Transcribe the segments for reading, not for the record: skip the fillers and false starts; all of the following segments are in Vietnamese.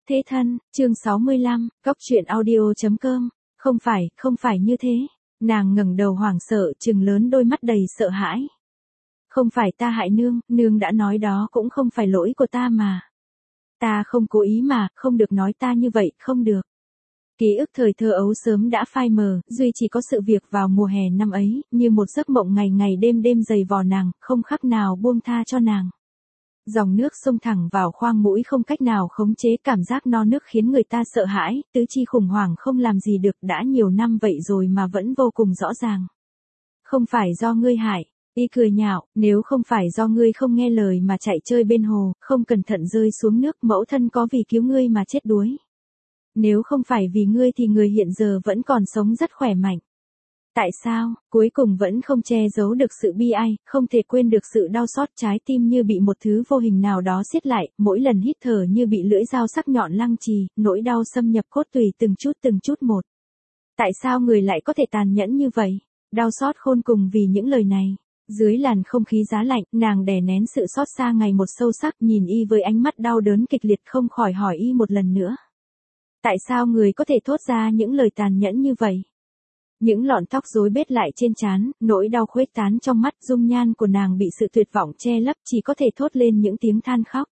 Thế thân, chương 65, Cóc truyện audio.com. Không phải như thế. Nàng ngẩng đầu hoảng sợ, trừng lớn đôi mắt đầy sợ hãi. Không phải ta hại nương, nương đã nói đó cũng không phải lỗi của ta mà. Ta không cố ý mà, không được nói ta như vậy, không được. Ký ức thời thơ ấu sớm đã phai mờ, duy chỉ có sự việc vào mùa hè năm ấy, như một giấc mộng ngày ngày đêm đêm dày vò nàng, không khắc nào buông tha cho nàng. Dòng nước xông thẳng vào khoang mũi không cách nào khống chế, cảm giác no nước khiến người ta sợ hãi, tứ chi khủng hoảng không làm gì được, đã nhiều năm vậy rồi mà vẫn vô cùng rõ ràng. Không phải do ngươi hại. Y cười nhạo, nếu không phải do ngươi không nghe lời mà chạy chơi bên hồ, không cẩn thận rơi xuống nước, mẫu thân có vì cứu ngươi mà chết đuối. Nếu không phải vì ngươi thì người hiện giờ vẫn còn sống rất khỏe mạnh. Tại sao, cuối cùng vẫn không che giấu được sự bi ai, không thể quên được sự đau xót, trái tim như bị một thứ vô hình nào đó siết lại, mỗi lần hít thở như bị lưỡi dao sắc nhọn lăng trì, nỗi đau xâm nhập cốt tủy từng chút một. Tại sao người lại có thể tàn nhẫn như vậy? Đau xót khôn cùng vì những lời này. Dưới làn không khí giá lạnh, nàng đè nén sự xót xa ngày một sâu sắc, nhìn y với ánh mắt đau đớn kịch liệt, không khỏi hỏi y một lần nữa. Tại sao người có thể thốt ra những lời tàn nhẫn như vậy? Những lọn tóc rối bết lại trên trán, nỗi đau khuếch tán trong mắt, dung nhan của nàng bị sự tuyệt vọng che lấp, chỉ có thể thốt lên những tiếng than khóc.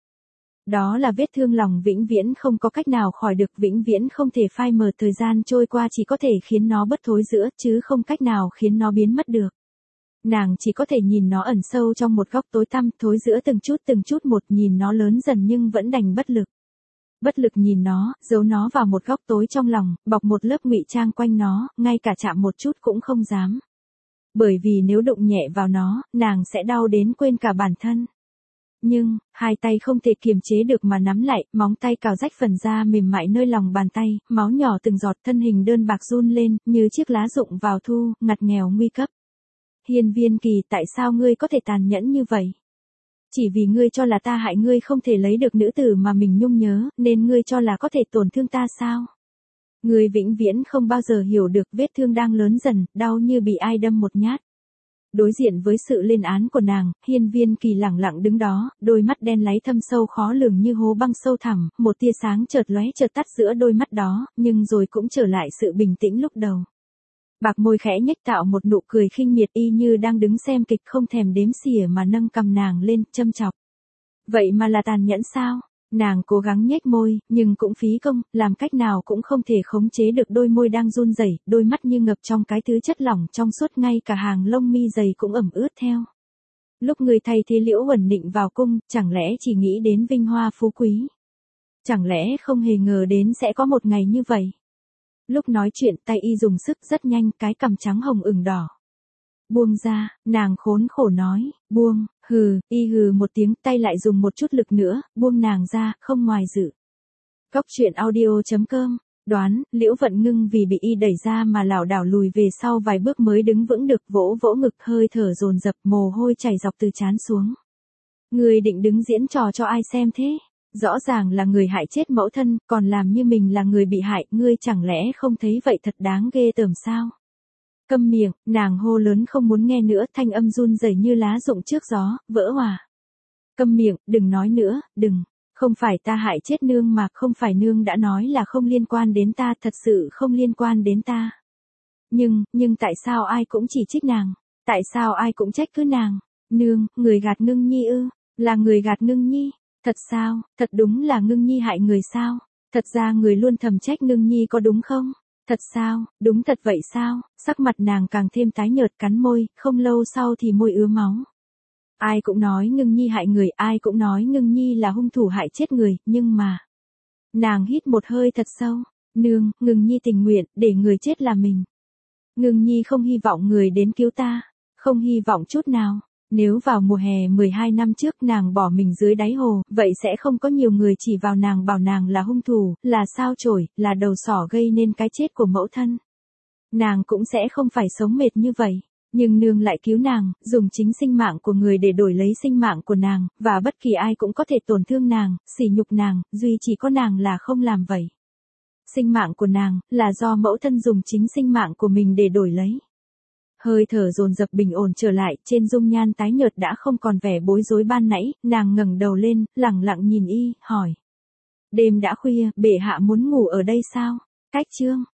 Đó là vết thương lòng vĩnh viễn không có cách nào khỏi được, vĩnh viễn không thể phai mờ, thời gian trôi qua chỉ có thể khiến nó bất thối rữa, chứ không cách nào khiến nó biến mất được. Nàng chỉ có thể nhìn nó ẩn sâu trong một góc tối tăm, thối rữa từng chút một, nhìn nó lớn dần nhưng vẫn đành bất lực. Bất lực nhìn nó, giấu nó vào một góc tối trong lòng, bọc một lớp ngụy trang quanh nó, ngay cả chạm một chút cũng không dám. Bởi vì nếu đụng nhẹ vào nó, nàng sẽ đau đến quên cả bản thân. Nhưng, hai tay không thể kiềm chế được mà nắm lại, móng tay cào rách phần da mềm mại nơi lòng bàn tay, máu nhỏ từng giọt, thân hình đơn bạc run lên, như chiếc lá rụng vào thu, ngặt nghèo nguy cấp. Hiên Viên Kỳ, tại sao ngươi có thể tàn nhẫn như vậy? Chỉ vì ngươi cho là ta hại ngươi không thể lấy được nữ tử mà mình nhung nhớ, nên ngươi cho là có thể tổn thương ta sao? Ngươi vĩnh viễn không bao giờ hiểu được vết thương đang lớn dần, đau như bị ai đâm một nhát. Đối diện với sự lên án của nàng, Hiên Viên Kỳ lẳng lặng đứng đó, đôi mắt đen láy thâm sâu khó lường như hố băng sâu thẳm, một tia sáng chợt lóe chợt tắt giữa đôi mắt đó, nhưng rồi cũng trở lại sự bình tĩnh lúc đầu. Bạc môi khẽ nhếch tạo một nụ cười khinh miệt, y như đang đứng xem kịch không thèm đếm xỉa mà nâng cằm nàng lên, châm chọc. Vậy mà là tàn nhẫn sao? Nàng cố gắng nhếch môi, nhưng cũng phí công, làm cách nào cũng không thể khống chế được đôi môi đang run rẩy, đôi mắt như ngập trong cái thứ chất lỏng trong suốt, ngay cả hàng lông mi dày cũng ẩm ướt theo. Lúc người thay thế Liễu Uẩn Nịnh vào cung, chẳng lẽ chỉ nghĩ đến vinh hoa phú quý? Chẳng lẽ không hề ngờ đến sẽ có một ngày như vậy? Lúc nói chuyện, tay y dùng sức rất nhanh, cái cằm trắng hồng ửng đỏ. Buông ra, nàng khốn khổ nói, buông, y hừ một tiếng, tay lại dùng một chút lực nữa, buông nàng ra, không ngoài dự. Cóc truyện audio.com, đoán, Liễu Vận Ngưng vì bị y đẩy ra mà lảo đảo lùi về sau vài bước mới đứng vững được, vỗ vỗ ngực, hơi thở dồn dập, mồ hôi chảy dọc từ trán xuống. Người định đứng diễn trò cho ai xem thế? Rõ ràng là người hại chết mẫu thân, còn làm như mình là người bị hại, ngươi chẳng lẽ không thấy vậy thật đáng ghê tởm sao? Câm miệng, nàng hô lớn không muốn nghe nữa, thanh âm run rẩy như lá rụng trước gió, vỡ hòa. Câm miệng, đừng nói nữa, đừng. Không phải ta hại chết nương mà, không phải nương đã nói là không liên quan đến ta, thật sự không liên quan đến ta. Nhưng tại sao ai cũng chỉ trích nàng? Tại sao ai cũng trách cứ nàng? Nương, người gạt Ngưng Nhi ư? Là người gạt Ngưng Nhi? Thật sao, thật đúng là Ngưng Nhi hại người sao? Thật ra người luôn thầm trách Ngưng Nhi có đúng không? Thật sao, đúng thật vậy sao? Sắc mặt nàng càng thêm tái nhợt, cắn môi, không lâu sau thì môi ứa máu. Ai cũng nói Ngưng Nhi hại người, ai cũng nói Ngưng Nhi là hung thủ hại chết người, nhưng mà... Nàng hít một hơi thật sâu. Nương, Ngưng Nhi tình nguyện, để người chết là mình. Ngưng Nhi không hy vọng người đến cứu ta. Không hy vọng chút nào. Nếu vào mùa hè 12 năm trước nàng bỏ mình dưới đáy hồ, vậy sẽ không có nhiều người chỉ vào nàng bảo nàng là hung thủ, là sao chổi, là đầu sỏ gây nên cái chết của mẫu thân. Nàng cũng sẽ không phải sống mệt như vậy. Nhưng nương lại cứu nàng, dùng chính sinh mạng của người để đổi lấy sinh mạng của nàng, và bất kỳ ai cũng có thể tổn thương nàng, sỉ nhục nàng, duy chỉ có nàng là không làm vậy. Sinh mạng của nàng, là do mẫu thân dùng chính sinh mạng của mình để đổi lấy. Hơi thở dồn dập bình ổn trở lại, trên dung nhan tái nhợt đã không còn vẻ bối rối ban nãy, nàng ngẩng đầu lên, lẳng lặng nhìn y, hỏi. Đêm đã khuya, bệ hạ muốn ngủ ở đây sao? Cách chương.